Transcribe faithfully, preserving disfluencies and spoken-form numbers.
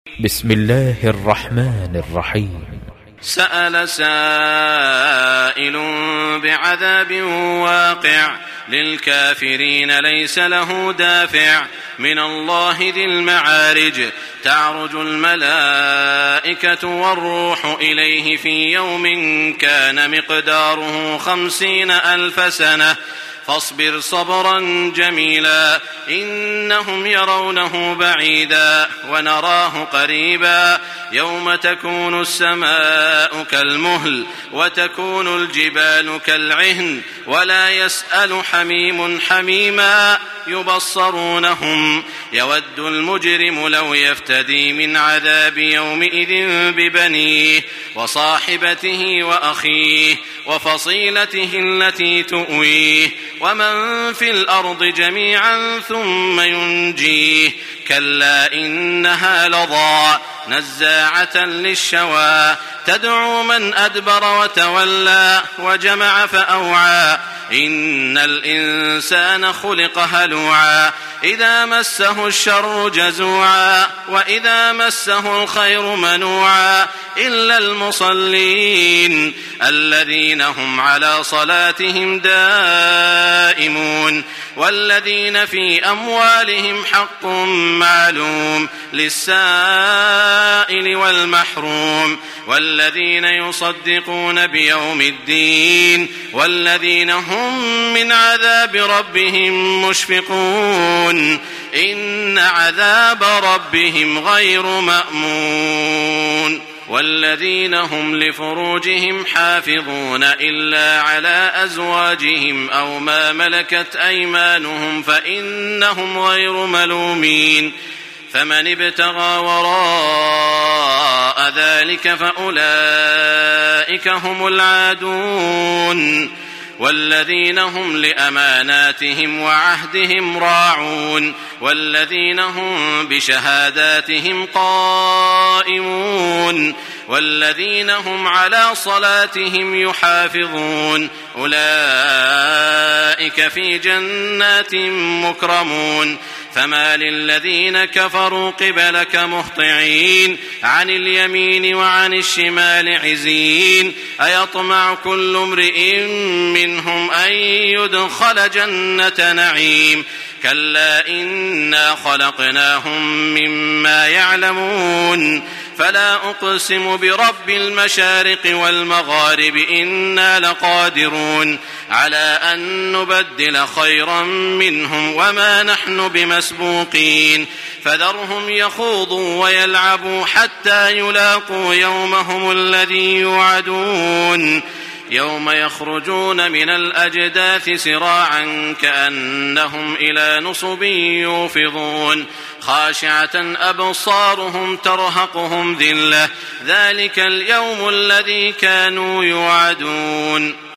بسم الله الرحمن الرحيم. سأل سائل بعذاب واقع للكافرين ليس له دافع من الله ذي المعارج تعرج الملائكة والروح إليه في يوم كان مقداره خمسين ألف سنة فاصبر صبرا جميلا إنهم يرونه بعيدا ونراه قريبا يوم تكون السماء كالمهل وتكون الجبال كالعهن ولا يسأل حميم حميما يبصرونهم يود المجرم لو يفتدي من عذاب يومئذ ببنيه وصاحبته وأخيه وفصيلته التي تؤويه ومن في الأرض جميعا ثم ينجيه كلا إنها لظى نزاعة للشوى تدعو من أدبر وتولى وجمع فأوعى إن الإنسان خلق هلوعا إذا مسه الشر جزوعا وإذا مسه الخير منوعا إلا المصلين الذين هم على صلاتهم دائمون والذين في أموالهم حق معلوم للسائل والمحروم والذين يصدقون بيوم الدين والذين هم من عذاب ربهم مشفقون إن عذاب ربهم غير مأمون والذين هم لفروجهم حافظون إلا على أزواجهم أو ما ملكت أيمانهم فإنهم غير ملومين فمن ابتغى وراء ذلك فأولئك هم العادون والذين هم لأماناتهم وعهدهم راعون والذين هم بشهاداتهم قائمون والذين هم على صلاتهم يحافظون أولئك في جنات مكرمون فما للذين كفروا قبلك مهطعين عن اليمين وعن الشمال عزين أيطمع كل امرئ منهم أن يدخل جنة نعيم كلا إنا خلقناهم مما يعلمون فلا أقسم برب المشارق والمغارب إنا لقادرون على أن نبدل خيرا منهم وما نحن بمسبوقين فذرهم يخوضوا ويلعبوا حتى يلاقوا يومهم الذي يوعدون يوم يخرجون من الأجداث سراعا كأنهم إلى نصب يوفضون خاشعة أبصارهم ترهقهم ذلة ذلك اليوم الذي كانوا يوعدون.